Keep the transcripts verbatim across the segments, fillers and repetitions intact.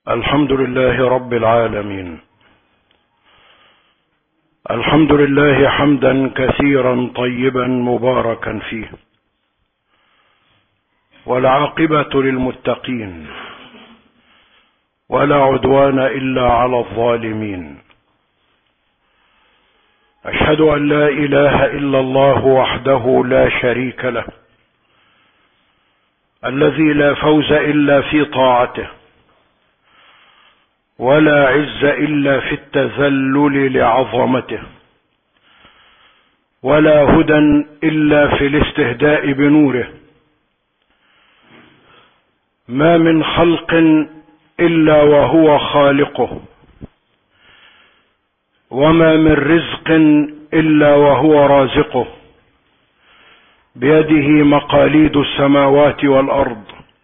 الحمد لله رب العالمين. الحمد لله حمدا كثيرا طيبا مباركا فيه، والعاقبة للمتقين، ولا عدوان إلا على الظالمين. أشهد أن لا إله إلا الله وحده لا شريك له، الذي لا فوز إلا في طاعته، ولا عز إلا في التذلل لعظمته، ولا هدى إلا في الاستهداء بنوره. ما من خلق إلا وهو خالقه، وما من رزق إلا وهو رازقه، بيده مقاليد السماوات والأرض،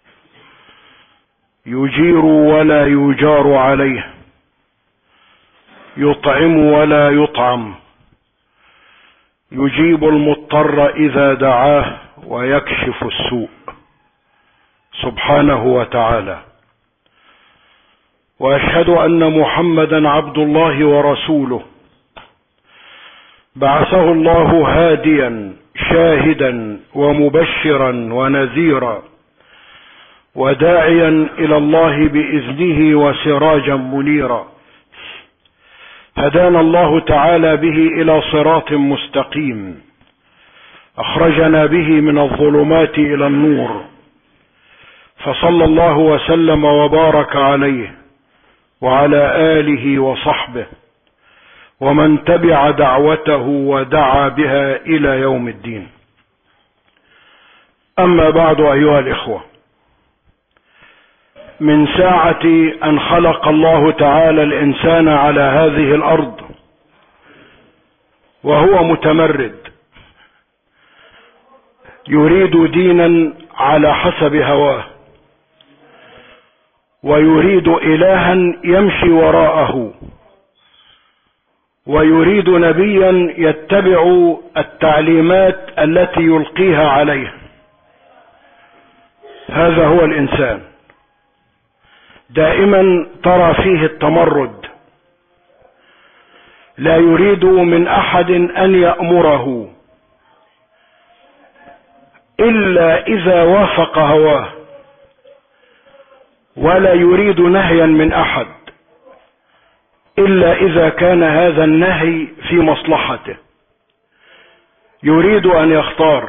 يجير ولا يجار عليه، يطعم ولا يطعم، يجيب المضطر إذا دعاه ويكشف السوء سبحانه وتعالى. وأشهد أن محمدا عبد الله ورسوله، بعثه الله هاديا شاهدا ومبشرا ونذيرا، وداعيا إلى الله بإذنه وسراجا منيرا. هدانا الله تعالى به إلى صراط مستقيم، أخرجنا به من الظلمات إلى النور، فصلى الله وسلم وبارك عليه وعلى آله وصحبه ومن تبع دعوته ودعا بها إلى يوم الدين. أما بعد، أيها الإخوة، من ساعة أن خلق الله تعالى الإنسان على هذه الأرض وهو متمرد، يريد دينا على حسب هواه، ويريد إلها يمشي وراءه، ويريد نبيا يتبع التعليمات التي يلقيها عليه. هذا هو الإنسان. دائما ترى فيه التمرد، لا يريد من أحد أن يأمره إلا إذا وافق هواه، ولا يريد نهيا من أحد إلا إذا كان هذا النهي في مصلحته. يريد أن يختار،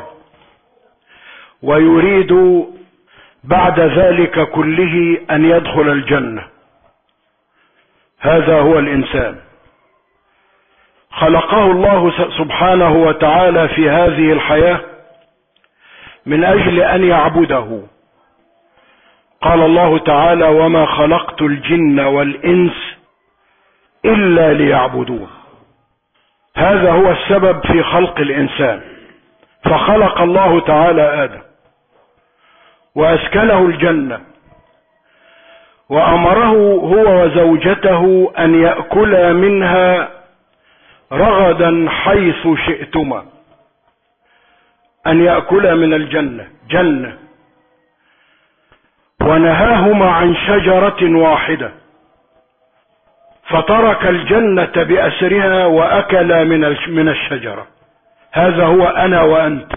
ويريد بعد ذلك كله أن يدخل الجنة. هذا هو الإنسان. خلقه الله سبحانه وتعالى في هذه الحياة من أجل أن يعبده. قال الله تعالى: وما خلقت الجن والإنس إلا ليعبدون. هذا هو السبب في خلق الإنسان. فخلق الله تعالى آدم وأسكنه الجنة، وأمره هو وزوجته أن يأكلا منها رغدا حيث شئتما. أن يأكلا من الجنة جنة، ونهاهما عن شجرة واحدة، فترك الجنة بأسرها وأكلا من الشجرة. هذا هو أنا وأنت،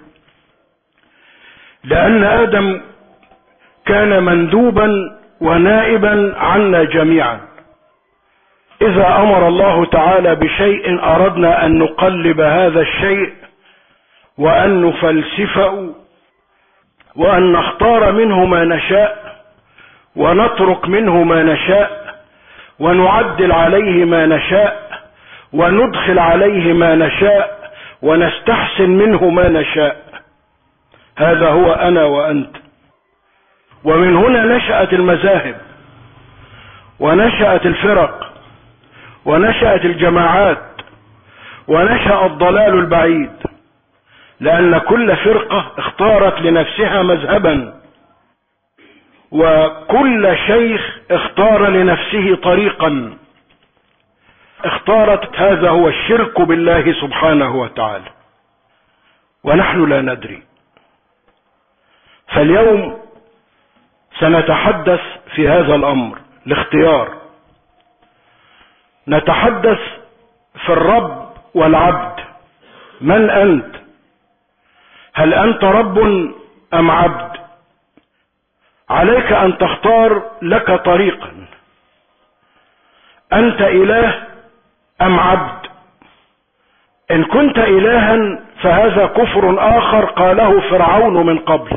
لأن آدم كان مندوبا ونائبا عنا جميعا. إذا أمر الله تعالى بشيء أردنا أن نقلب هذا الشيء وأن نفلسفه وأن نختار منه ما نشاء ونترك منه ما نشاء ونعدل عليه ما نشاء وندخل عليه ما نشاء ونستحسن منه ما نشاء. هذا هو أنا وأنت. ومن هنا نشأت المذاهب، ونشأت الفرق، ونشأت الجماعات، ونشأ الضلال البعيد، لأن كل فرقة اختارت لنفسها مذهبا، وكل شيخ اختار لنفسه طريقا. اختارت هذا هو الشرك بالله سبحانه وتعالى، ونحن لا ندري. فاليوم سنتحدث في هذا الأمر، الاختيار. نتحدث في الرب والعبد. من أنت؟ هل أنت رب أم عبد؟ عليك أن تختار لك طريقا. أنت إله أم عبد؟ إن كنت إلها فهذا كفر آخر قاله فرعون من قبل،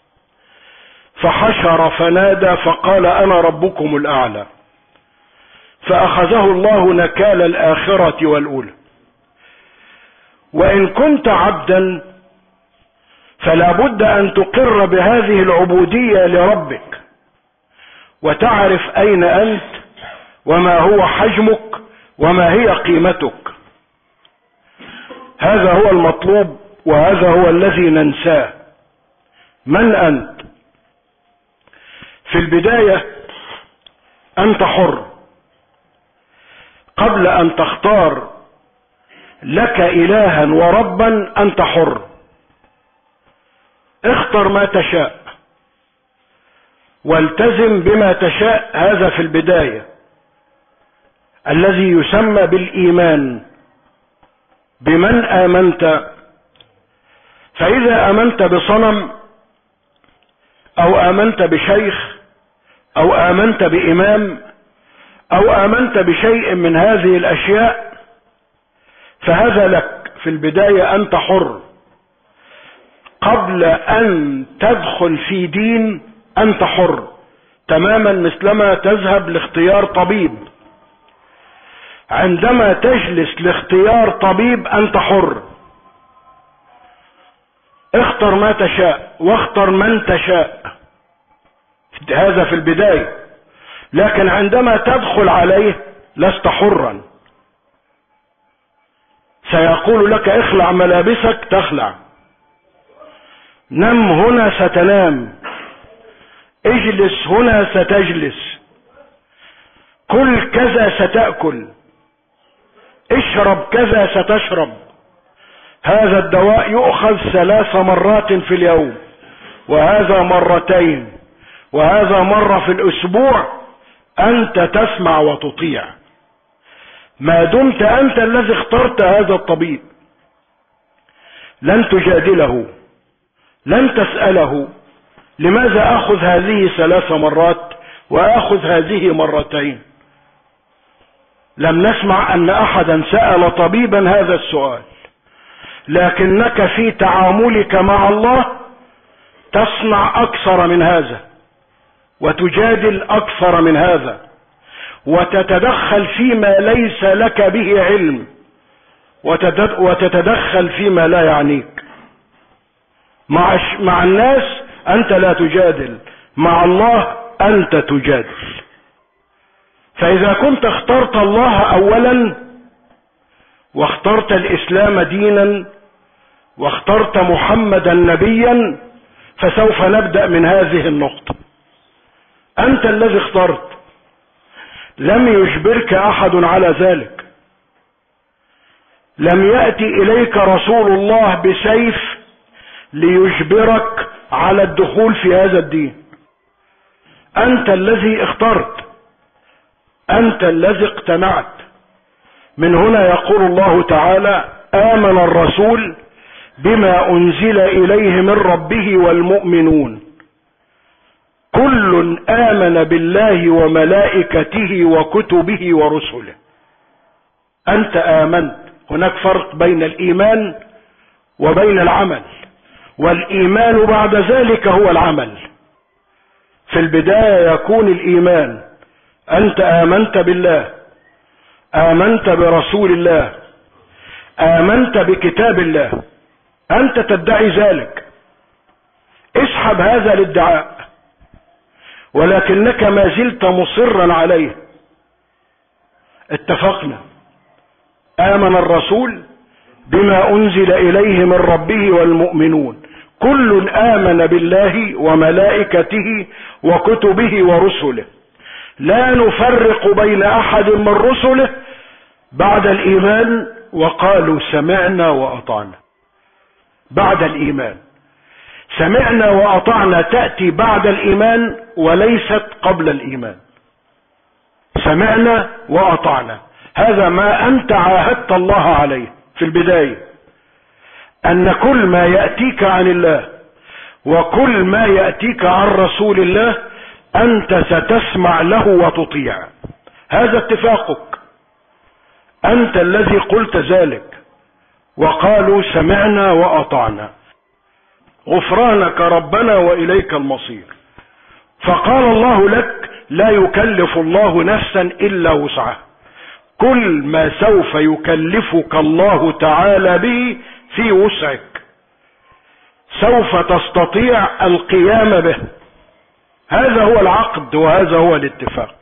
فحشر فنادى فقال أنا ربكم الأعلى، فأخذه الله نكال الآخرة والأولى. وإن كنت عبدا فلا بد أن تقر بهذه العبودية لربك، وتعرف أين أنت وما هو حجمك وما هي قيمتك. هذا هو المطلوب وهذا هو الذي ننساه. من أنت؟ في البداية أنت حر. قبل أن تختار لك إلها وربا أنت حر. اختر ما تشاء والتزم بما تشاء. هذا في البداية الذي يسمى بالإيمان. بمن آمنت؟ فإذا آمنت بصنم أو آمنت بشيخ أو آمنت بإمام أو آمنت بشيء من هذه الأشياء فهذا لك. في البداية أنت حر. قبل أن تدخل في دين أنت حر تماما، مثلما تذهب لاختيار طبيب. عندما تجلس لاختيار طبيب أنت حر. اختر ما تشاء واختر من تشاء. هذا في البداية. لكن عندما تدخل عليه لست حرا. سيقول لك اخلع ملابسك تخلع، نم هنا ستنام، اجلس هنا ستجلس، كل كذا ستأكل، اشرب كذا ستشرب. هذا الدواء يؤخذ ثلاث مرات في اليوم، وهذا مرتين، وهذا مرة في الأسبوع. أنت تسمع وتطيع ما دمت أنت الذي اخترت هذا الطبيب. لن تجادله، لن تسأله لماذا أخذ هذه ثلاث مرات وأخذ هذه مرتين. لم نسمع أن أحدا سأل طبيبا هذا السؤال. لكنك في تعاملك مع الله تصنع أكثر من هذا، وتجادل أكثر من هذا، وتتدخل فيما ليس لك به علم، وتتدخل فيما لا يعنيك. مع, مع الناس أنت لا تجادل، مع الله أنت تجادل. فإذا كنت اخترت الله أولا واخترت الإسلام دينا واخترت محمدا نبيا، فسوف نبدأ من هذه النقطة. أنت الذي اخترت، لم يجبرك أحد على ذلك. لم يأتي إليك رسول الله بسيف ليجبرك على الدخول في هذا الدين. أنت الذي اخترت، أنت الذي اقتنعت. من هنا يقول الله تعالى: آمن الرسول بما أنزل إليه من ربه والمؤمنون كل آمن بالله وملائكته وكتبه ورسله. أنت آمنت. هناك فرق بين الإيمان وبين العمل، والإيمان بعد ذلك هو العمل. في البداية يكون الإيمان. أنت آمنت بالله، آمنت برسول الله، آمنت بكتاب الله، أنت تدعي ذلك. اسحب هذا الادعاء، ولكنك ما زلت مصرا عليه. اتفقنا. آمن الرسول بما أنزل إليه من ربه والمؤمنون كل آمن بالله وملائكته وكتبه ورسله لا نفرق بين أحد من رسله بعد الإيمان، وقالوا سمعنا وأطعنا. بعد الإيمان سمعنا وأطعنا تأتي بعد الإيمان وليست قبل الإيمان. سمعنا وأطعنا. هذا ما أنت عاهدت الله عليه في البداية، أن كل ما يأتيك عن الله وكل ما يأتيك عن رسول الله أنت ستسمع له وتطيع. هذا اتفاقك، أنت الذي قلت ذلك، وقالوا سمعنا وأطعنا غفرانك ربنا وإليك المصير. فقال الله لك لا يكلف الله نفسا إلا وسعها، كل ما سوف يكلفك الله تعالى به في وسعك، سوف تستطيع القيام به. هذا هو العقد وهذا هو الاتفاق.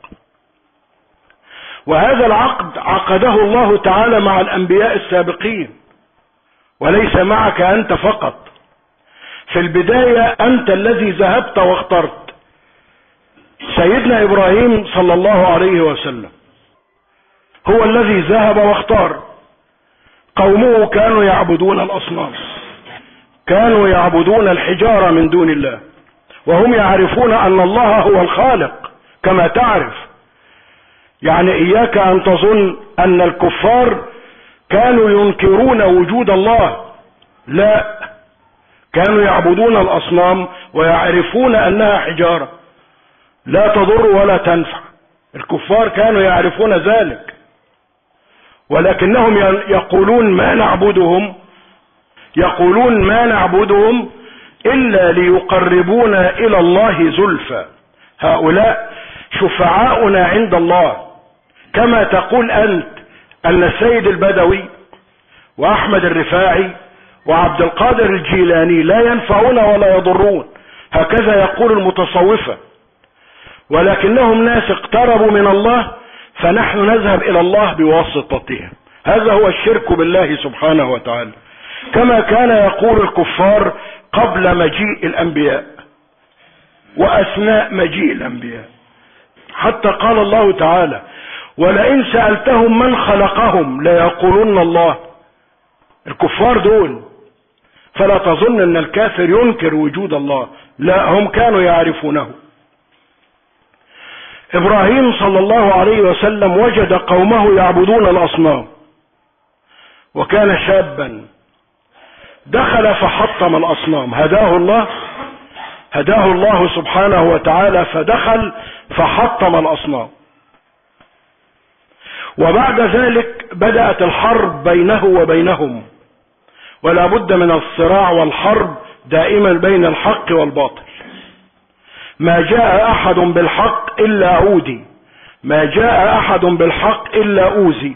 وهذا العقد عقده الله تعالى مع الأنبياء السابقين، وليس معك أنت فقط. في البداية أنت الذي ذهبت واخترت. سيدنا إبراهيم صلى الله عليه وسلم هو الذي ذهب واختار. قومه كانوا يعبدون الأصنام، كانوا يعبدون الحجارة من دون الله، وهم يعرفون أن الله هو الخالق كما تعرف. يعني إياك أن تظن أن الكفار كانوا ينكرون وجود الله، لا، كانوا يعبدون الأصنام ويعرفون أنها حجارة لا تضر ولا تنفع. الكفار كانوا يعرفون ذلك، ولكنهم يقولون ما نعبدهم يقولون ما نعبدهم إلا ليقربونا إلى الله زلفى. هؤلاء شفعاؤنا عند الله، كما تقول أنت أن السيد البدوي وأحمد الرفاعي وعبد القادر الجيلاني لا ينفعون ولا يضرون، هكذا يقول المتصوفة، ولكنهم ناس اقتربوا من الله فنحن نذهب إلى الله بواسطتهم. هذا هو الشرك بالله سبحانه وتعالى، كما كان يقول الكفار قبل مجيء الأنبياء وأثناء مجيء الأنبياء. حتى قال الله تعالى ولئن سألتهم من خلقهم ليقولون الله. الكفار دول، فلا تظن أن الكافر ينكر وجود الله، لا، هم كانوا يعرفونه. إبراهيم صلى الله عليه وسلم وجد قومه يعبدون الأصنام، وكان شابا، دخل فحطم الأصنام. هداه الله هداه الله سبحانه وتعالى فدخل فحطم الأصنام. وبعد ذلك بدأت الحرب بينه وبينهم، ولا بد من الصراع والحرب دائما بين الحق والباطل. ما جاء أحد بالحق إلا عودي، ما جاء أحد بالحق إلا أوذي.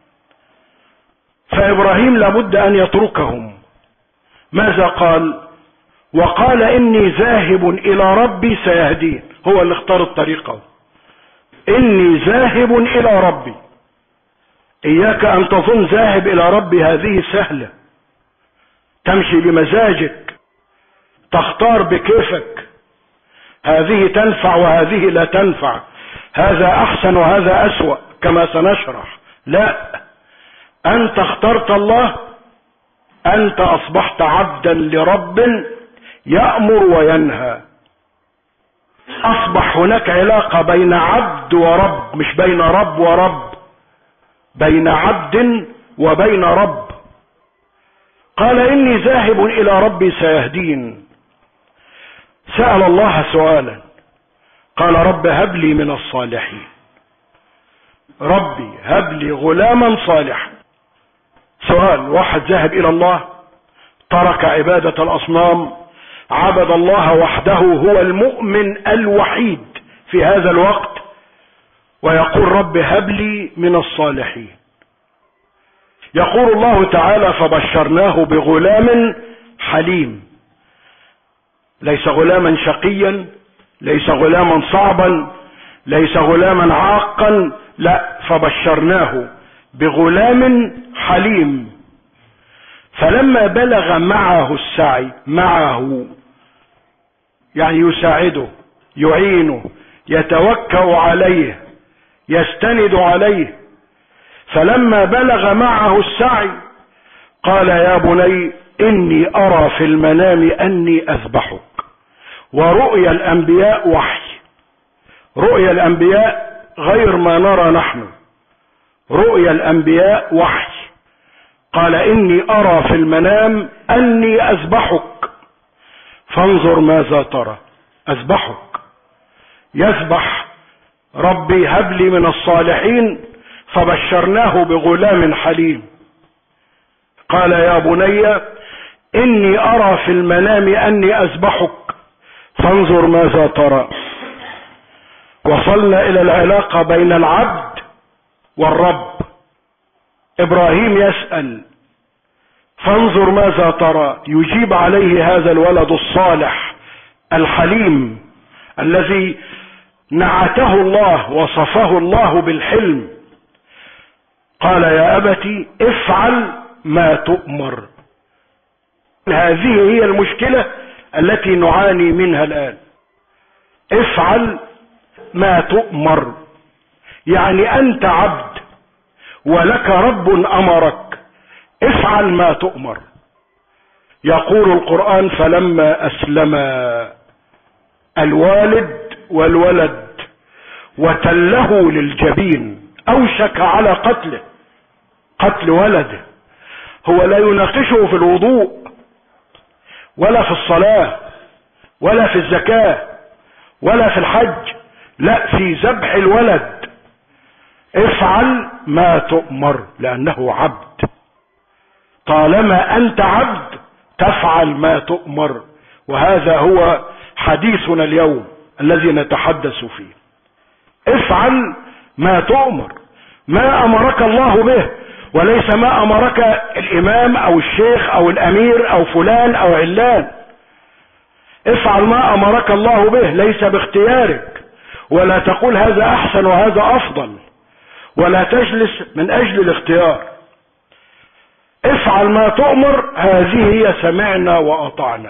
فإبراهيم لابد أن يتركهم. ماذا قال؟ وقال إني ذاهب إلى ربي سيهدين. هو اللي اختار الطريقة، إني ذاهب إلى ربي. إياك أن تظن ذاهب إلى ربي هذه سهلة، تمشي بمزاجك، تختار بكيفك، هذه تنفع وهذه لا تنفع، هذا أحسن وهذا أسوأ كما سنشرح. لا، أنت اخترت الله، أنت أصبحت عبدا لرب يأمر وينهى. أصبح هناك علاقة بين عبد ورب، مش بين رب ورب، بين عبد وبين رب. قال إني ذاهب إلى ربي سيهدين. سأل الله سؤالا، قال رب هب لي من الصالحين. ربي هب لي غلاما صالحا. سؤال، واحد ذهب إلى الله، ترك عبادة الأصنام، عبد الله وحده، هو المؤمن الوحيد في هذا الوقت، ويقول رب هب لي من الصالحين. يقول الله تعالى فبشرناه بغلام حليم، ليس غلاما شقيا، ليس غلاما صعبا، ليس غلاما عاقا، لا، فبشرناه بغلام حليم. فلما بلغ معه السعي، معه يعني يساعده، يعينه، يتوكأ عليه، يستند عليه. فلما بلغ معه السعي قال يا بني إني أرى في المنام أني أذبحك. ورؤيا الأنبياء وحي، رؤيا الأنبياء غير ما نرى نحن. رؤيا الأنبياء وحي. قال إني أرى في المنام أني أذبحك فانظر ماذا ترى. أذبحك، يذبح ربي هب لي من الصالحين، فبشرناه بغلام حليم. قال يا بني إني أرى في المنام أني أذبحك فانظر ماذا ترى. وصلنا إلى العلاقة بين العبد والرب. إبراهيم يسأل فانظر ماذا ترى، يجيب عليه هذا الولد الصالح الحليم الذي نعته الله وصفه الله بالحلم. قال يا أبت افعل ما تؤمر. هذه هي المشكلة التي نعاني منها الآن. افعل ما تؤمر، يعني أنت عبد ولك رب أمرك، افعل ما تؤمر. يقول القرآن فلما أسلم الوالد والولد وتله للجبين أوشك على قتله، قتل ولده. هو لا يناقشه في الوضوء ولا في الصلاة ولا في الزكاة ولا في الحج، لا، في ذبح الولد. افعل ما تؤمر لأنه عبد. طالما أنت عبد تفعل ما تؤمر، وهذا هو حديثنا اليوم الذي نتحدث فيه. افعل ما تؤمر، ما أمرك الله به، وليس ما أمرك الإمام أو الشيخ أو الأمير أو فلان أو علان. افعل ما أمرك الله به، ليس باختيارك، ولا تقول هذا أحسن وهذا أفضل، ولا تجلس من أجل الاختيار. افعل ما تؤمر، هذه هي سمعنا وأطعنا.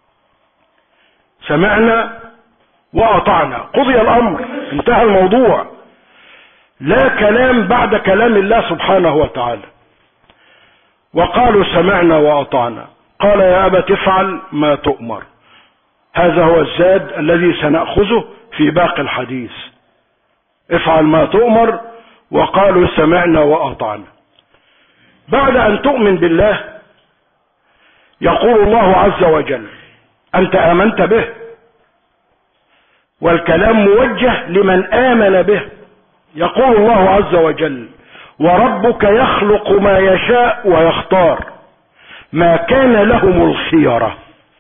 سمعنا وأطعنا، قضي الأمر، انتهى الموضوع. لا كلام بعد كلام الله سبحانه وتعالى. وقالوا سمعنا وأطعنا. قال يا أبت افعل ما تؤمر. هذا هو الزاد الذي سنأخذه في باقي الحديث. افعل ما تؤمر، وقالوا سمعنا وأطعنا. بعد أن تؤمن بالله يقول الله عز وجل أنت آمنت به، والكلام موجه لمن آمن به. يقول الله عز وجل وربك يخلق ما يشاء ويختار ما كان لهم الخيرة.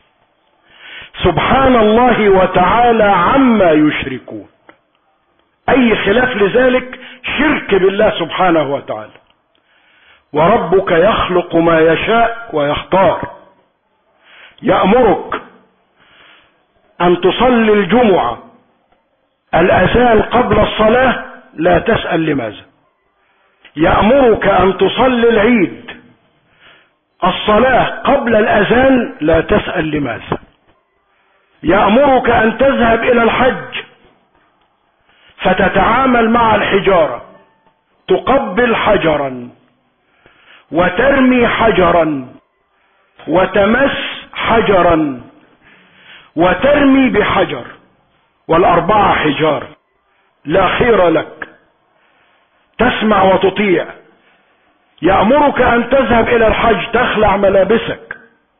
سبحان الله وتعالى عما يشركون. أي خلاف لذلك شرك بالله سبحانه وتعالى. وربك يخلق ما يشاء ويختار. يأمرك أن تصلي الجمعة الأذان قبل الصلاة، لا تسأل لماذا. يأمرك أن تصلي العيد الصلاة قبل الأذان، لا تسأل لماذا. يأمرك أن تذهب إلى الحج فتتعامل مع الحجارة، تقبل حجرا وترمي حجرا وتمس حجرا وترمي بحجر، والأربعة حجار، لا خير لك، تسمع وتطيع. يأمرك أن تذهب إلى الحج تخلع ملابسك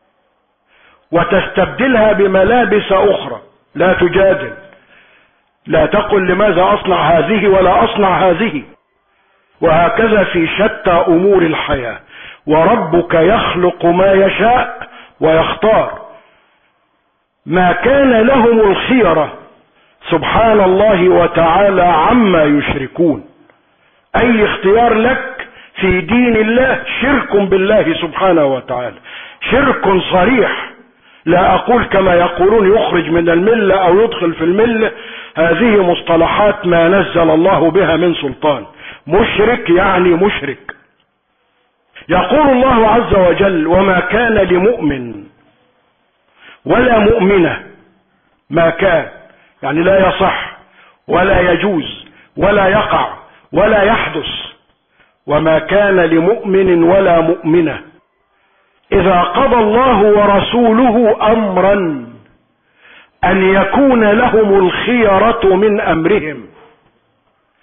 وتستبدلها بملابس أخرى، لا تجادل، لا تقل لماذا أصنع هذه ولا أصنع هذه. وهكذا في شتى أمور الحياة. وربك يخلق ما يشاء ويختار ما كان لهم الخيرة. سبحان الله وتعالى عما يشركون. أي اختيار لك في دين الله شرك بالله سبحانه وتعالى، شرك صريح. لا أقول كما يقولون يخرج من الملة أو يدخل في الملة، هذه مصطلحات ما نزل الله بها من سلطان. مشرك يعني مشرك. يقول الله عز وجل وما كان لمؤمن ولا مؤمنة، ما كان يعني لا يصح ولا يجوز ولا يقع ولا يحدث. وما كان لمؤمن ولا مؤمنة إذا قضى الله ورسوله أمرا أن يكون لهم الخيرة من أمرهم.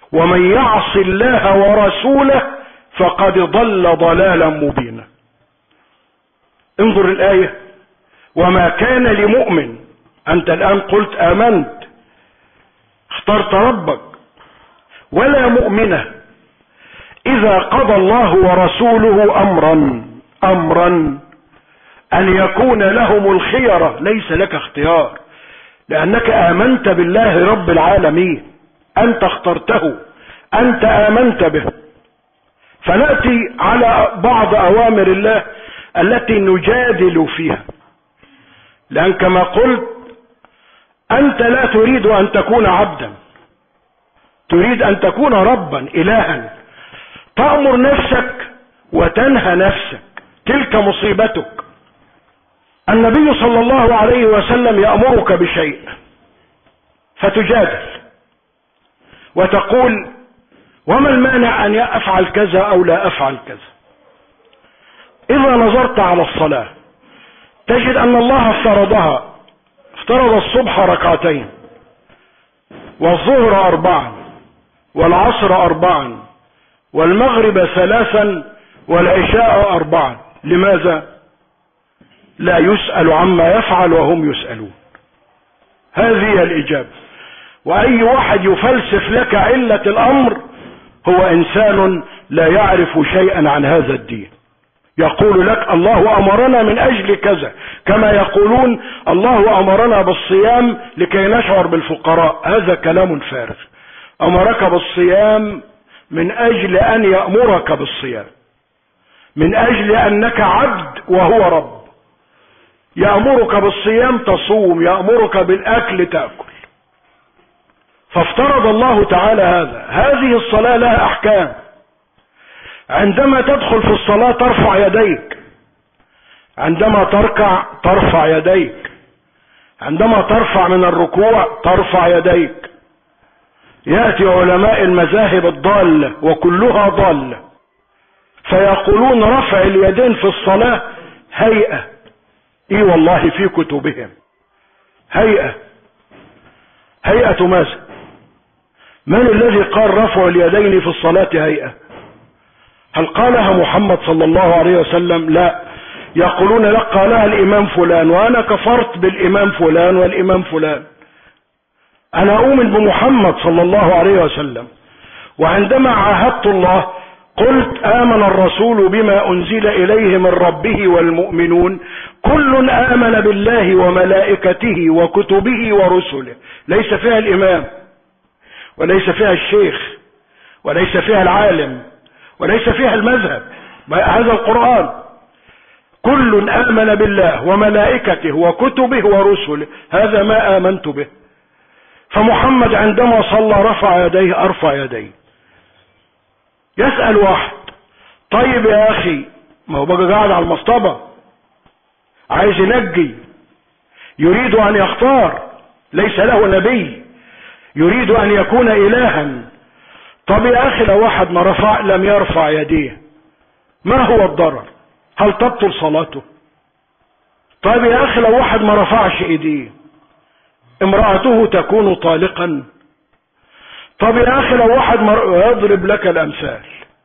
ومن يعص الله ورسوله فقد ضل ضلالا مبينا. انظر الآية: وما كان لمؤمن. أنت الآن قلت آمنت، اخترت ربك، ولا مؤمنة إذا قضى الله ورسوله أمرا أمرا أن يكون لهم الخيرة. ليس لك اختيار، لأنك آمنت بالله رب العالمين، أنت اخترته، أنت آمنت به. فنأتي على بعض أوامر الله التي نجادل فيها، لأن كما قلت أنت لا تريد أن تكون عبدا، تريد أن تكون ربا إلها، تأمر نفسك وتنهى نفسك، تلك مصيبتك. النبي صلى الله عليه وسلم يأمرك بشيء فتجادل وتقول وما المانع أن أفعل كذا أو لا أفعل كذا. إذا نظرت على الصلاة تجد أن الله افترضها، افترض الصبح ركعتين، والظهر أربعا، والعصر أربعا، والمغرب ثلاثا، والعشاء أربعا. لماذا؟ لا يسأل عما يفعل وهم يسألون. هذه الإجابة. وأي واحد يفلسف لك علة الأمر هو إنسان لا يعرف شيئا عن هذا الدين. يقول لك الله أمرنا من أجل كذا، كما يقولون الله أمرنا بالصيام لكي نشعر بالفقراء. هذا كلام فارغ. أمرك بالصيام من أجل أن يأمرك بالصيام، من أجل أنك عبد وهو رب. يأمرك بالصيام تصوم، يأمرك بالأكل تأكل. فافترض الله تعالى هذا. هذه الصلاة لها أحكام. عندما تدخل في الصلاة ترفع يديك، عندما تركع ترفع يديك، عندما ترفع من الركوع ترفع يديك. يأتي علماء المذاهب الضالة وكلها ضالة فيقولون رفع اليدين في الصلاة هيئة. اي والله في كتبهم هيئة. هيئة ماذا؟ من الذي قال رفع اليدين في الصلاة هيئة؟ هل قالها محمد صلى الله عليه وسلم؟ لا. يقولون لك قالها الإمام فلان، وأنا كفرت بالإمام فلان والإمام فلان. أنا أؤمن بمحمد صلى الله عليه وسلم. وعندما عاهدت الله قلت آمن الرسول بما أنزل إليه من ربه والمؤمنون كل آمن بالله وملائكته وكتبه ورسله. ليس فيها الإمام، وليس فيها الشيخ، وليس فيها العالم، وليس فيها المذهب. هذا القرآن كل آمن بالله وملائكته وكتبه ورسله. هذا ما آمنت به. فمحمد عندما صلى رفع يديه أرفع يديه. يسأل واحد طيب يا أخي، ما هو بقى قاعد على المصطبة عايز ينجي، يريد أن يختار، ليس له نبي، يريد أن يكون إلها. طب يا أخي لو واحد ما رفع لم يرفع يديه ما هو الضرر؟ هل تبطل صلاته؟ طيب يا أخي لو واحد ما رفعش ايديه امرأته تكون طالقا؟ طب يا أخي لو واحد يضرب لك الأمثال،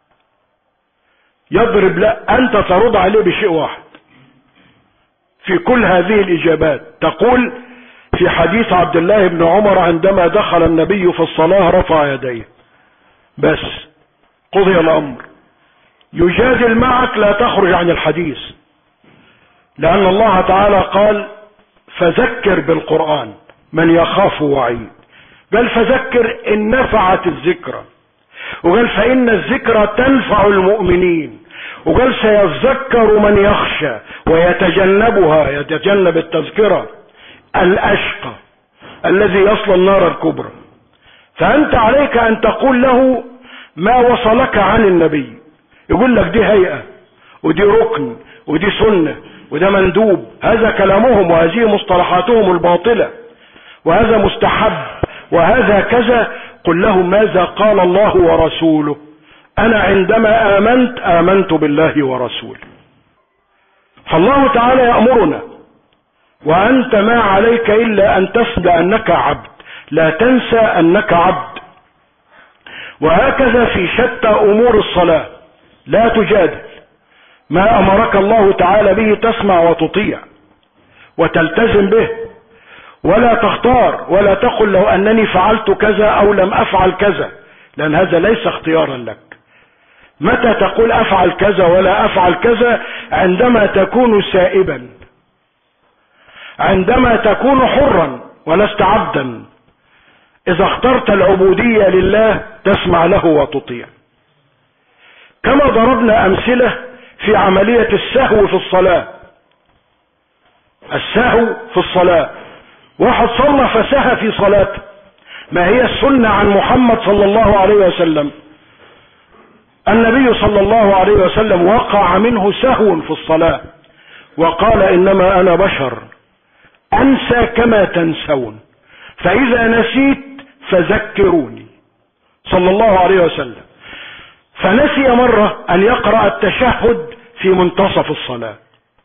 يضرب لا أنت ترد عليه بشيء واحد. في كل هذه الإجابات تقول في حديث عبد الله بن عمر عندما دخل النبي في الصلاة رفع يديه بس، قضي الأمر. يجادل معك لا تخرج عن الحديث، لأن الله تعالى قال فذكر بالقرآن من يخاف وعيد. قال فذكر إن نفعت الذكرى، وقال فإن الذكرى تنفع المؤمنين، وقال سيذكر من يخشى ويتجنبها، يتجنب التذكرة، الأشقى الذي يصل النار الكبرى. فأنت عليك أن تقول له ما وصلك عن النبي. يقول لك دي هيئة ودي ركن ودي سنة وده مندوب، هذا كلامهم وهذه مصطلحاتهم الباطلة، وهذا مستحب وهذا كذا. قل له ماذا قال الله ورسوله. أنا عندما آمنت آمنت بالله ورسوله. فالله تعالى يأمرنا، وأنت ما عليك إلا أن تفد أنك عبد. لا تنسى أنك عبد، وهكذا في شتى امور الصلاة، لا تجادل، ما امرك الله تعالى به تسمع وتطيع وتلتزم به، ولا تختار ولا تقل لو انني فعلت كذا او لم افعل كذا، لان هذا ليس اختيارا لك. متى تقول افعل كذا ولا افعل كذا؟ عندما تكون سائبا، عندما تكون حرا ولست عبدا. اذا اخترت العبودية لله تسمع له وتطيع. كما ضربنا امثلة في عملية السهو في الصلاة. السهو في الصلاة، واحد صلى فسهى في صلاته، ما هي السنة عن محمد صلى الله عليه وسلم؟ النبي صلى الله عليه وسلم وقع منه سهو في الصلاة وقال انما انا بشر انسى كما تنسون، فاذا نسيت فذكروني، صلى الله عليه وسلم. فنسي مرة ان يقرأ التشهد في منتصف الصلاة،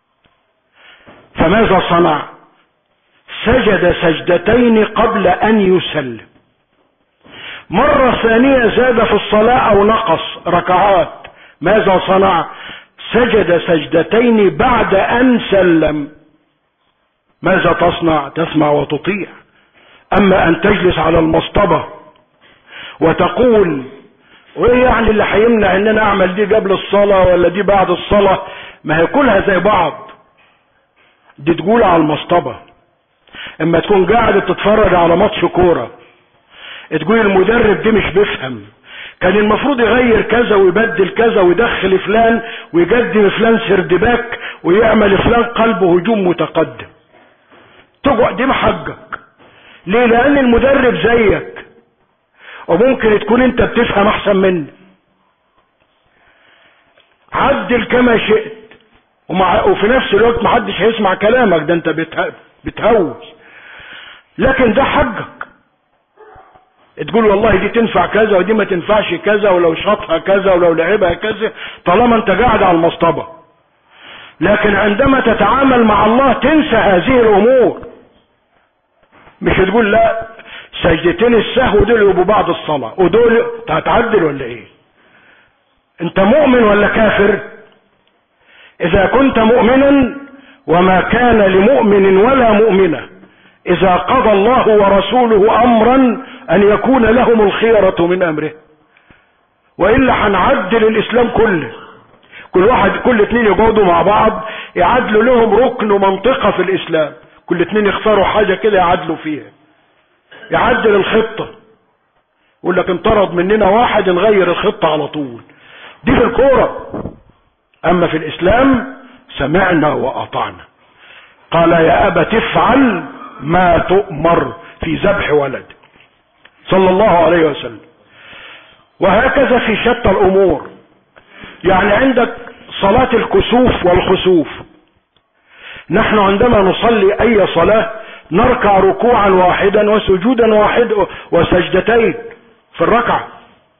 فماذا صنع؟ سجد سجدتين قبل ان يسلم. مرة ثانية زاد في الصلاة او نقص ركعات، ماذا صنع؟ سجد سجدتين بعد ان سلم. ماذا تصنع؟ تسمع وتطيع. اما ان تجلس على المصطبة وتقول وايه يعني اللي هيمنع ان انا اعمل دي قبل الصلاة ولا دي بعد الصلاة؟ ما هي كلها زي بعض. دي تقول على المصطبة. اما تكون قاعد بتتفرج على ماتش كورة تقول المدرب دي مش بيفهم، كان المفروض يغير كذا ويبدل كذا ويدخل فلان ويقدم فلان سردباك ويعمل فلان قلب هجوم متقدم. تقعد دي محجك. ليه؟ لان المدرب زيك وممكن تكون انت بتفهم احسن منه. عدل كما شئت ومع وفي نفس الوقت محدش هيسمع كلامك، ده انت بتهوس، لكن ده حقك. تقول والله دي تنفع كذا ودي ما تنفعش كذا، ولو شاطها كذا ولو لعبها كذا، طالما انت قاعد على المصطبة. لكن عندما تتعامل مع الله تنسى هذه الامور. مش تقول لا سجدتين السهو دول يبقوا بعد الصلاة ودول هتعدل ولا ايه؟ انت مؤمن ولا كافر؟ اذا كنت مؤمنا، وما كان لمؤمن ولا مؤمنة اذا قضى الله ورسوله امرا ان يكون لهم الخيرة من امره، وإلا هنعدل الاسلام كله. كل واحد كل اتنين يقعدوا مع بعض يعدلوا لهم ركن ومنطقة في الاسلام، كل اتنين يختاروا حاجة كده يعدلوا فيها، يعدل الخطة. يقول لك انطرد مننا واحد نغير الخطة على طول. دي في الكورة. اما في الاسلام سمعنا واطعنا. قال يا ابت افعل ما تؤمر في ذبح ولد، صلى الله عليه وسلم. وهكذا في شتى الامور. يعني عندك صلاة الكسوف والخسوف، نحن عندما نصلي اي صلاة نركع ركوعا واحدا وسجودا واحد وسجدتين في الركعة.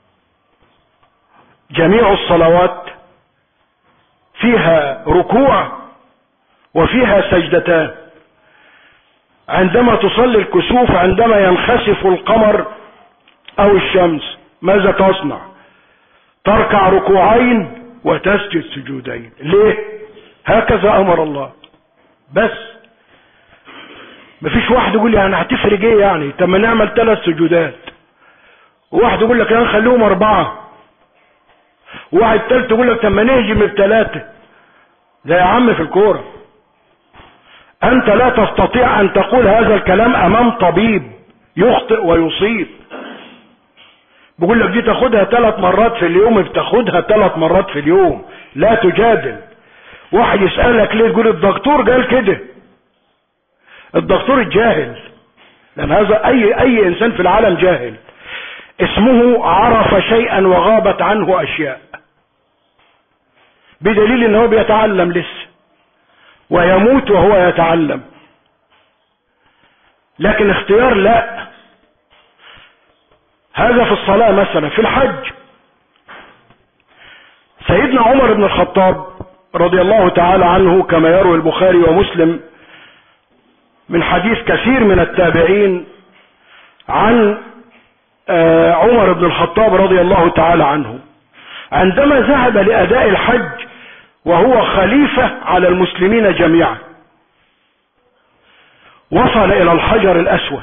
جميع الصلوات فيها ركوع وفيها سجدتان. عندما تصلي الكسوف عندما ينخسف القمر او الشمس ماذا تصنع؟ تركع ركوعين وتسجد سجودين. ليه؟ هكذا امر الله. بس مفيش واحد يقول لي انا هتفرق ايه يعني؟ طب ما نعمل ثلاث سجودات. وواحد يقول لك انا نخليهم اربعة. وواحد ثالث يقول لك طب ما نهجم بثلاثة. ده يا عم في الكورة. انت لا تستطيع ان تقول هذا الكلام امام طبيب يخطئ ويصيب. بقول لك دي تاخدها ثلاث مرات في اليوم، بتاخدها ثلاث مرات في اليوم، لا تجادل. واحد يسألك ليه تقول الدكتور قال كده. الدكتور الجاهل، لان هذا اي اي انسان في العالم جاهل، اسمه عرف شيئا وغابت عنه اشياء، بدليل ان هو بيتعلم لسه ويموت وهو يتعلم. لكن اختيار لا. هذا في الصلاة. مثلا في الحج سيدنا عمر بن الخطاب رضي الله تعالى عنه كما يروي البخاري ومسلم من حديث كثير من التابعين عن عمر بن الخطاب رضي الله تعالى عنه عندما ذهب لأداء الحج وهو خليفة على المسلمين جميعا، وصل إلى الحجر الأسود،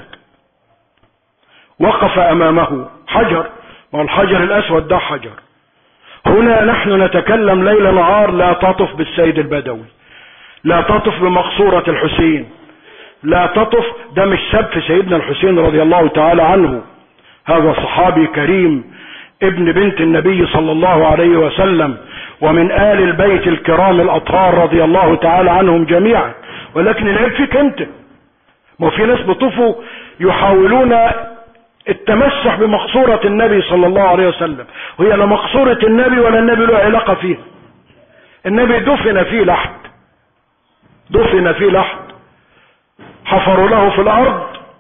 وقف أمامه حجر، والحجر الأسود ده حجر. هنا نحن نتكلم ليل نهار، لا تطف بالسيد البدوي، لا تطف بمقصورة الحسين، لا تطف، ده مش سبت سيدنا الحسين رضي الله تعالى عنه، هذا صحابي كريم ابن بنت النبي صلى الله عليه وسلم ومن آل البيت الكرام الأطهار رضي الله تعالى عنهم جميعا. ولكن العيب فيك انت، ما في ناس بيطوفوا يحاولون التمسح بمقصورة النبي صلى الله عليه وسلم، وهي لا مقصورة النبي ولا النبي له علاقة فيها. النبي دفن فيه لحد، دفن فيه لحد، حفروا له في الأرض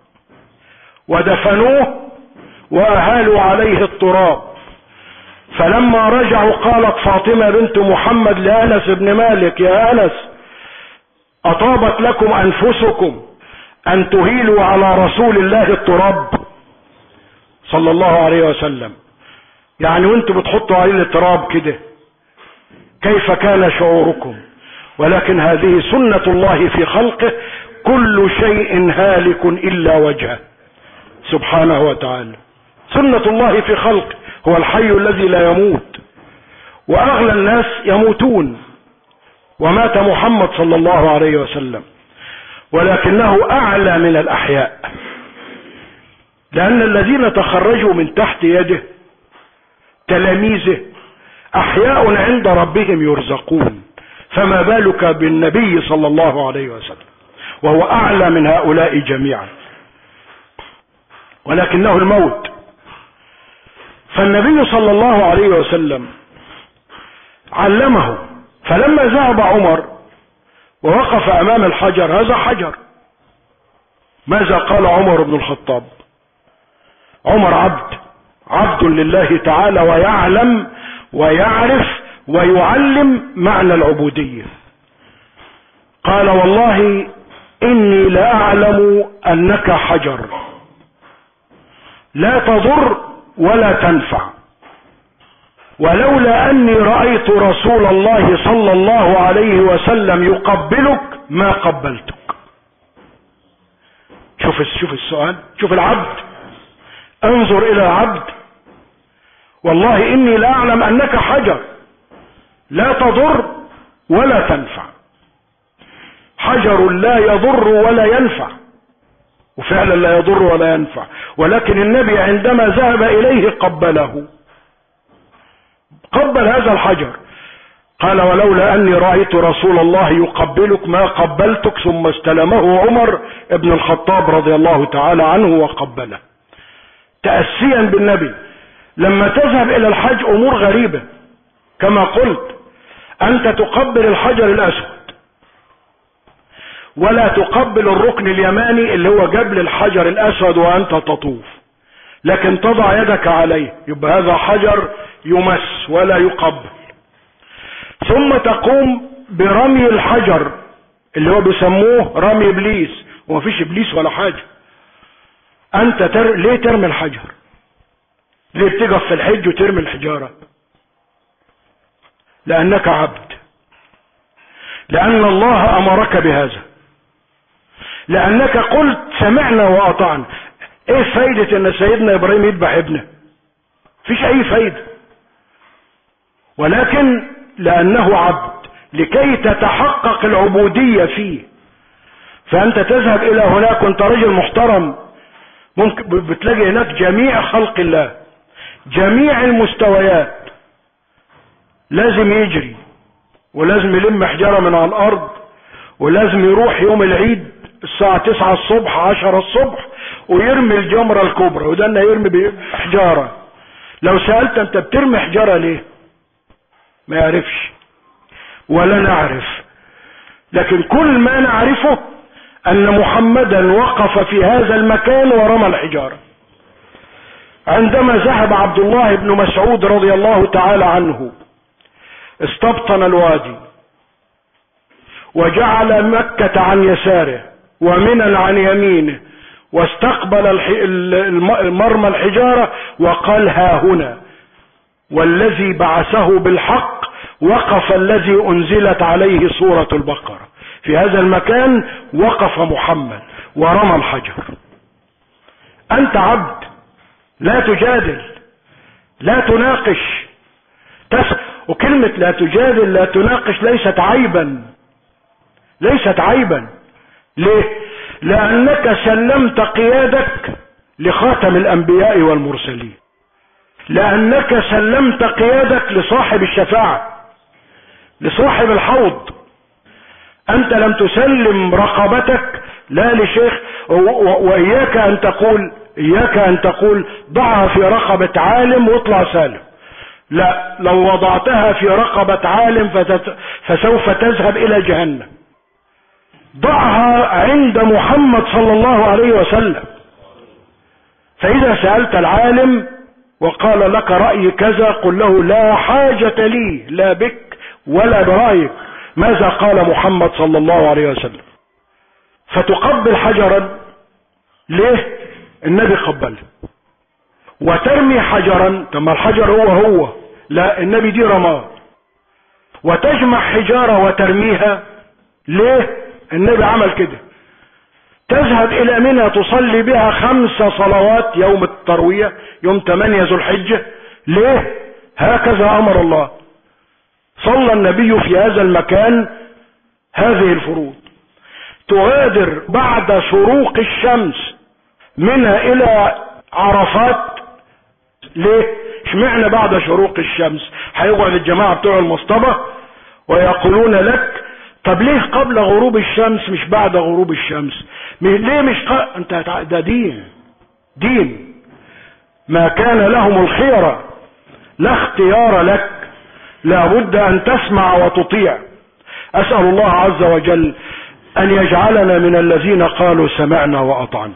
ودفنوه وأهالوا عليه التراب. فلما رجعوا قالت فاطمة بنت محمد لأنس بن مالك: يا أنس، أطابت لكم أنفسكم أن تهيلوا على رسول الله التراب صلى الله عليه وسلم؟ يعني وانتوا بتحطوا عليه التراب كده كيف كان شعوركم؟ ولكن هذه سنة الله في خلقه، كل شيء هالك إلا وجهه سبحانه وتعالى. سنة الله في خلقه، هو الحي الذي لا يموت، وأغلى الناس يموتون، ومات محمد صلى الله عليه وسلم، ولكنه أعلى من الأحياء، لأن الذين تخرجوا من تحت يده تلاميذه أحياء عند ربهم يرزقون، فما بالك بالنبي صلى الله عليه وسلم وهو أعلى من هؤلاء جميعا، ولكنه الموت. فالنبي صلى الله عليه وسلم علمه، فلما ذهب عمر ووقف أمام الحجر، هذا حجر، ماذا قال عمر بن الخطاب؟ عمر عبد، عبد لله تعالى، ويعلم ويعرف ويعلم معنى العبودية. قال: والله إني لأعلم أنك حجر لا تضر ولا تنفع، ولولا أني رأيت رسول الله صلى الله عليه وسلم يقبلك ما قبلتك. شوف شوف السؤال، شوف العبد، انظر إلى عبد. والله إني لا أعلم أنك حجر لا تضر ولا تنفع، حجر لا يضر ولا ينفع، وفعلا لا يضر ولا ينفع، ولكن النبي عندما ذهب إليه قبله، قبل هذا الحجر، قال: ولولا أني رأيت رسول الله يقبلك ما قبلتك. ثم استلمه عمر ابن الخطاب رضي الله تعالى عنه وقبله تأسيا بالنبي. لما تذهب إلى الحج أمور غريبة، كما قلت، أنت تقبل الحجر الأسود ولا تقبل الركن اليماني اللي هو جبل الحجر الأسود وأنت تطوف، لكن تضع يدك عليه، يبقى هذا حجر يمس ولا يقبل. ثم تقوم برمي الحجر اللي هو بيسموه رمي إبليس، ومفيش إبليس ولا حاجة. أنت تر... ليه ترمي الحجر؟ ليه بتقف في الحج وترمي الحجارة؟ لأنك عبد، لأن الله أمرك بهذا، لأنك قلت سمعنا وأطعنا. إيه فايدة أن سيدنا إبراهيم يذبح ابنه؟ فيش أي فايدة، ولكن لأنه عبد، لكي تتحقق العبودية فيه. فأنت تذهب إلى هناك وأنت رجل محترم، ممكن بتلاقي هناك جميع خلق الله، جميع المستويات، لازم يجري ولازم يلم حجارة من على الأرض، ولازم يروح يوم العيد الساعة تسعة الصبح عشرة الصبح ويرمي الجمرة الكبرى، وده انه يرمي بحجارة. لو سألت انت بترمي حجارة ليه؟ ما يعرفش ولا نعرف، لكن كل ما نعرفه ان محمدا وقف في هذا المكان ورمى الحجارة. عندما ذهب عبد الله بن مسعود رضي الله تعالى عنه استبطن الوادي وجعل مكة عن يساره ومنى عن يمينه واستقبل المرمى الحجارة وقال ها هنا والذي بعثه بالحق وقف الذي انزلت عليه سورة البقرة. في هذا المكان وقف محمد ورمى الحجر. انت عبد، لا تجادل، لا تناقش. تس... وكلمة لا تجادل لا تناقش ليست عيبا، ليست عيبا. ليه؟ لأنك سلمت قيادك لخاتم الأنبياء والمرسلين، لأنك سلمت قيادك لصاحب الشفاعة، لصاحب الحوض. أنت لم تسلم رقبتك لا لشيخ. وإياك أن تقول إياك أن تقول ضعها في رقبة عالم واطلع سالم. لا، لو وضعتها في رقبة عالم فتت... فسوف تذهب إلى جهنم. ضعها عند محمد صلى الله عليه وسلم. فإذا سألت العالم وقال لك رأي كذا قل له لا حاجة لي لا بك ولا برأيك، ماذا قال محمد صلى الله عليه وسلم؟ فتقبل حجرا. ليه؟ النبي قبله. وترمي حجرا، طب ما الحجر هو هو، لا النبي دي رماه. وتجمع حجارة وترميها، ليه؟ النبي عمل كده. تذهب الى منى تصلي بها خمس صلوات يوم التروية يوم ثمانية ذو الحجة، ليه؟ هكذا امر الله. صلى النبي في هذا المكان هذه الفروض. تغادر بعد شروق الشمس منها الى عرفات، ليه؟ اشمعنى بعد شروق الشمس؟ هيقعد الجماعة بتوع المصطبة ويقولون لك طب ليه قبل غروب الشمس مش بعد غروب الشمس؟ ليه مش ق... انت ده دين دين ما كان لهم الخيرة لا اختيار لك، لابد ان تسمع وتطيع. اسأل الله عز وجل ان يجعلنا من الذين قالوا سمعنا واطعنا.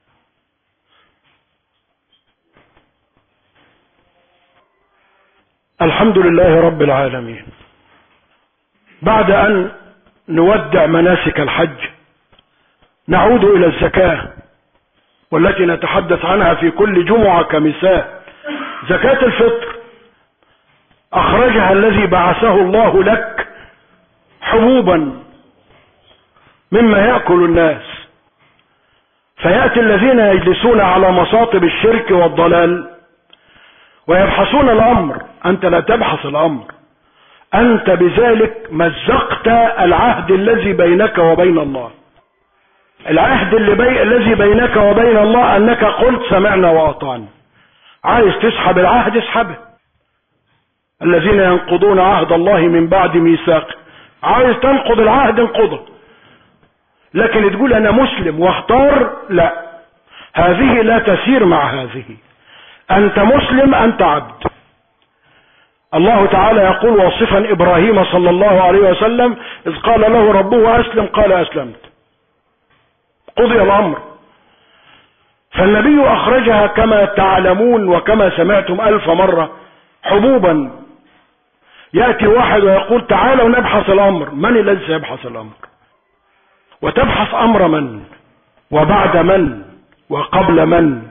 الحمد لله رب العالمين. بعد ان نودع مناسك الحج نعود الى الزكاة والتي نتحدث عنها في كل جمعة كمثال. زكاة الفطر اخرجها الذي بعثه الله لك حبوبا مما يأكل الناس، فيأتي الذين يجلسون على مصاطب الشرك والضلال ويبحثون الامر. انت لا تبحث الامر، انت بذلك مزقت العهد الذي بينك وبين الله. العهد اللي بي... الذي بينك وبين الله انك قلت سمعنا واطعنا. عايز تسحب العهد اسحبه. الذين ينقضون عهد الله من بعد ميثاقه. عايز تنقض العهد انقضه، لكن تقول انا مسلم واختار، لا، هذه لا تسير مع هذه. انت مسلم، انت عبد. الله تعالى يقول واصفا ابراهيم صلى الله عليه وسلم اذ قال له ربه اسلم قال اسلمت، قضي الامر. فالنبي اخرجها كما تعلمون وكما سمعتم الف مرة حبوبا. يأتي واحد ويقول تعالوا نبحث الامر. من الذي سيبحث الامر؟ وتبحث امر من وبعد من وقبل من؟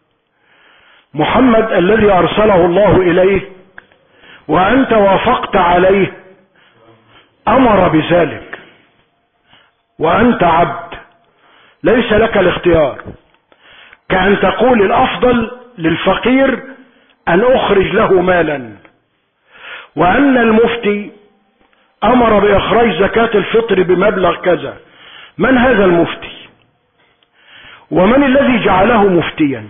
محمد الذي ارسله الله اليه وانت وافقت عليه امر بذلك، وانت عبد ليس لك الاختيار. كأن تقول الافضل للفقير ان اخرج له مالا، وان المفتي امر باخراج زكاة الفطر بمبلغ كذا. من هذا المفتي؟ ومن الذي جعله مفتيا؟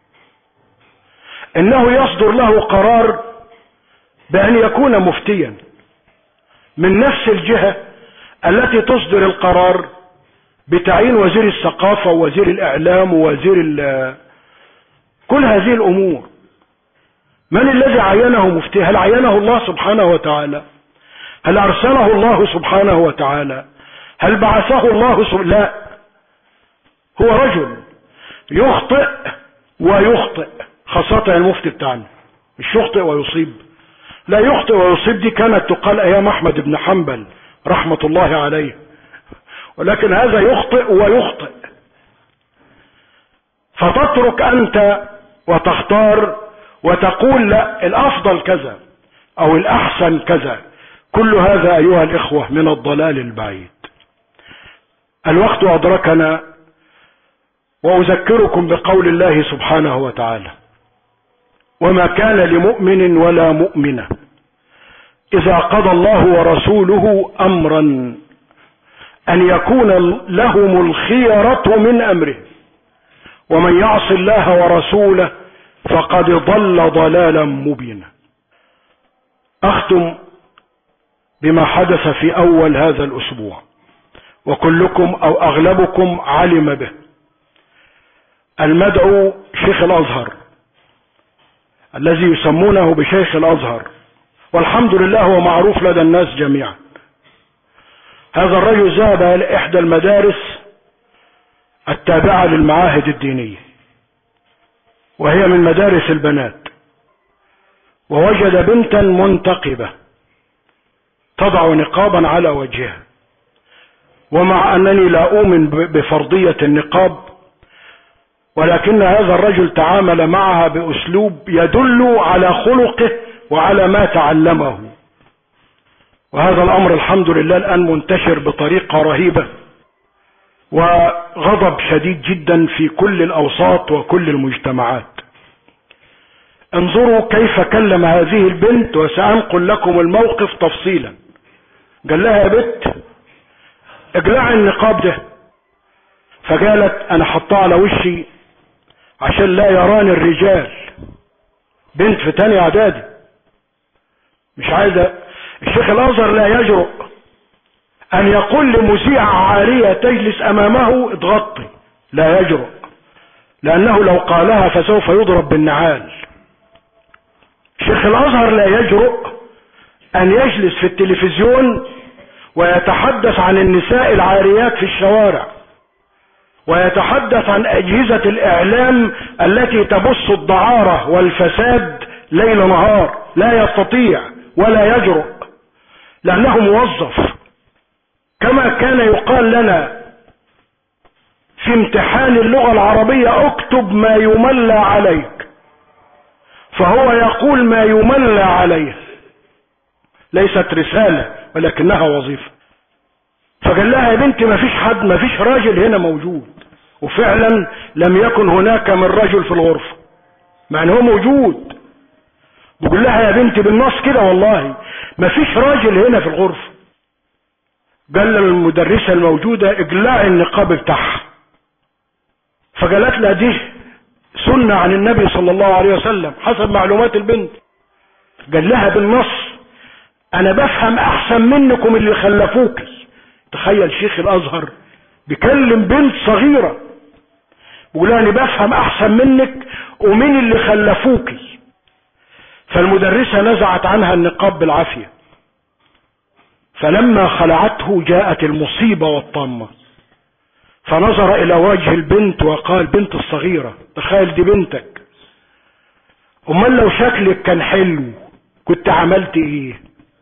انه يصدر له قرار بان يكون مفتيا من نفس الجهة التي تصدر القرار بتعيين وزير الثقافة ووزير الاعلام ووزير كل هذه الامور. من الذي عينه مفتي؟ هل عينه الله سبحانه وتعالى؟ هل ارسله الله سبحانه وتعالى؟ هل بعثه الله سبحانه؟ لا، هو رجل يخطئ ويخطئ، خاصة المفتي بتاعنا مش يخطئ ويصيب، لا، يخطئ ويصيب دي كانت تقال ايام احمد بن حنبل رحمة الله عليه، ولكن هذا يخطئ ويخطئ. فتترك انت وتختار وتقول لا الافضل كذا او الاحسن كذا. كل هذا ايها الاخوة من الضلال البعيد. الوقت ادركنا، واذكركم بقول الله سبحانه وتعالى: وما كان لمؤمن ولا مؤمنة اذا قضى الله ورسوله امرا ان يكون لهم الخيرة من امره ومن يعص الله ورسوله فقد ضل ضلالا مبينا. اختم بما حدث في اول هذا الاسبوع وكلكم او اغلبكم علم به. المدعو شيخ الازهر الذي يسمونه بشيخ الازهر، والحمد لله هو معروف لدى الناس جميعا. هذا الرجل ذهب الى احدى المدارس التابعة للمعاهد الدينية وهي من مدارس البنات، ووجد بنتا منتقبة تضع نقابا على وجهها. ومع انني لا اؤمن بفرضية النقاب، ولكن هذا الرجل تعامل معها باسلوب يدل على خلقه وعلى ما تعلمه. وهذا الامر الحمد لله الان منتشر بطريقة رهيبة، وغضب شديد جدا في كل الاوساط وكل المجتمعات. انظروا كيف كلم هذه البنت، وسأنقل لكم الموقف تفصيلا. قال لها: يا بنت اقلعي النقاب ده. فقالت: انا حطاه على وشي عشان لا يراني الرجال. بنت في تاني اعدادي مش عايزة. الشيخ الازهر لا يجرؤ ان يقول لمذيعة عارية تجلس امامه اضغطي، لا يجرؤ، لانه لو قالها فسوف يضرب بالنعال. الشيخ الازهر لا يجرؤ ان يجلس في التلفزيون ويتحدث عن النساء العاريات في الشوارع، ويتحدث عن اجهزة الاعلام التي تبث الدعارة والفساد ليل نهار. لا يستطيع ولا يجرؤ، لانه موظف. كما كان يقال لنا في امتحان اللغة العربية: اكتب ما يملى عليك، فهو يقول ما يملى عليه. ليست رسالة ولكنها وظيفة. فقال لها: يا بنتي ما فيش حد، ما فيش راجل هنا موجود. وفعلا لم يكن هناك من رجل في الغرفة، مع انه موجود. بقول لها: يا بنتي بالنص كده والله ما فيش راجل هنا في الغرفة. قال للمدرسة الموجودة: اقلعي النقاب بتاعها. فقالت لها: دي سنة عن النبي صلى الله عليه وسلم حسب معلومات البنت. قال لها بالنص: انا بفهم احسن منكم اللي خلفوكي. تخيل شيخ الازهر بيكلم بنت صغيرة بيقول لها: انا بفهم احسن منك ومين اللي خلفوكي. فالمدرسة نزعت عنها النقاب بالعافية. فلما خلعته جاءت المصيبة والطامة. فنظر الى وجه البنت وقال: بنت الصغيرة، تخيل دي بنتك، امال لو شكلك كان حلو كنت عملت ايه؟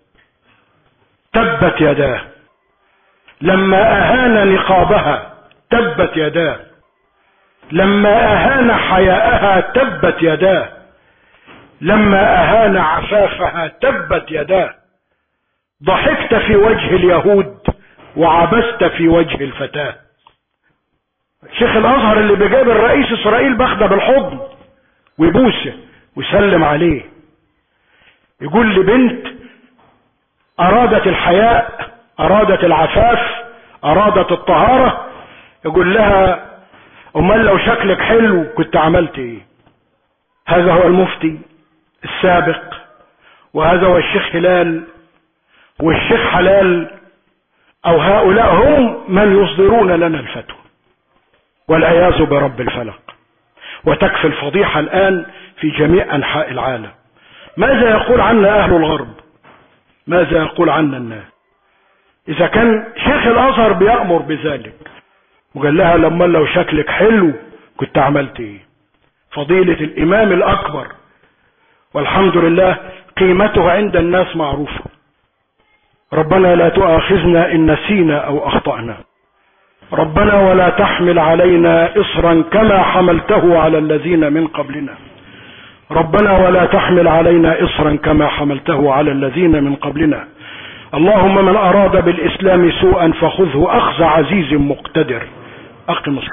تبت يداه. لما اهان نقابها تبت يداه. لما اهان حياءها تبت يداه. لما اهان عفافها تبت يداه. ضحكت في وجه اليهود وعبست في وجه الفتاة. شيخ الازهر اللي بجاب الرئيس اسرائيل باخده بالحضن ويبوسه ويسلم عليه، يقول لبنت ارادت الحياء، ارادت العفاف، ارادت الطهارة، يقول لها: امال لو شكلك حلو كنت عملت ايه؟ هذا هو المفتي السابق، وهذا هو الشيخ هلال والشيخ حلال، او هؤلاء هم من يصدرون لنا الفتوى، والعياذ برب الفلق. وتكفي الفضيحة الآن في جميع أنحاء العالم. ماذا يقول عنا أهل الغرب؟ ماذا يقول عنا الناس؟ إذا كان شيخ الأزهر بيأمر بذلك وقال لها: لما لو شكلك حلو كنت عملت ايه؟ فضيلة الإمام الأكبر، والحمد لله قيمته عند الناس معروفة. ربنا لا تؤاخذنا إن نسينا أو أخطأنا. ربنا ولا تحمل علينا إصرا كما حملته على الذين من قبلنا ربنا ولا تحمل علينا إصرا كما حملته على الذين من قبلنا اللهم من أراد بالإسلام سوءا فخذه أخذ عزيز مقتدر. أقم